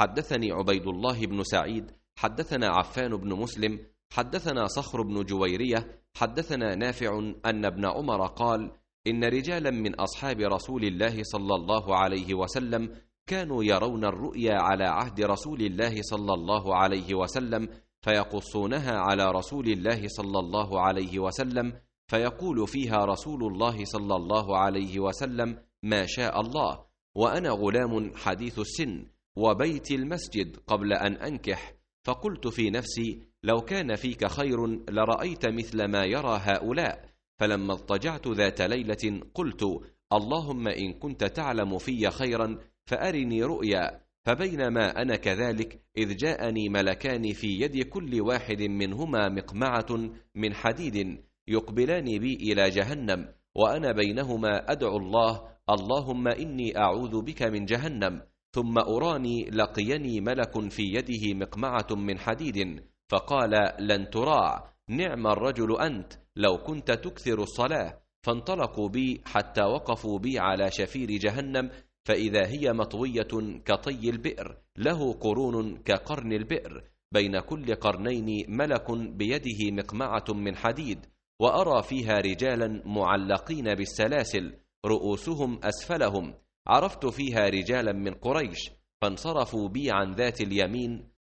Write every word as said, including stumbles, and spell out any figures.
حدثني عبيد الله بن سعيد حدثنا عفان بن مسلم حدثنا صخر بن جويرية حدثنا نافع أن ابن عمر قال: إن رجالا من أصحاب رسول الله صلى الله عليه وسلم كانوا يرون الرؤيا على عهد رسول الله صلى الله عليه وسلم فيقصونها على رسول الله صلى الله عليه وسلم، فيقول فيها رسول الله صلى الله عليه وسلم: ما شاء الله، وأنا غلام حديث السن وبيت المسجد قبل أن أنكح، فقلت في نفسي: لو كان فيك خير لرأيت مثل ما يرى هؤلاء. فلما اضطجعت ذات ليلة قلت: اللهم إن كنت تعلم في خيرا فأرني رؤيا. فبينما أنا كذلك إذ جاءني ملكان في يد كل واحد منهما مقمعة من حديد يقبلان بي إلى جهنم، وأنا بينهما أدعو الله: اللهم إني أعوذ بك من جهنم. ثم أراني لقيني ملك في يده مقمعة من حديد فقال: لن تراع، نعم الرجل أنت، لو كنت تكثر الصلاة. فانطلقوا بي حتى وقفوا بي على شفير جهنم، فإذا هي مطوية كطي البئر، له قرون كقرن البئر، بين كل قرنين ملك بيده مقمعة من حديد، وأرى فيها رجالا معلقين بالسلاسل رؤوسهم أسفلهم، عرفت فيها رجالا من قريش، فانصرفوا بي عن ذات اليمين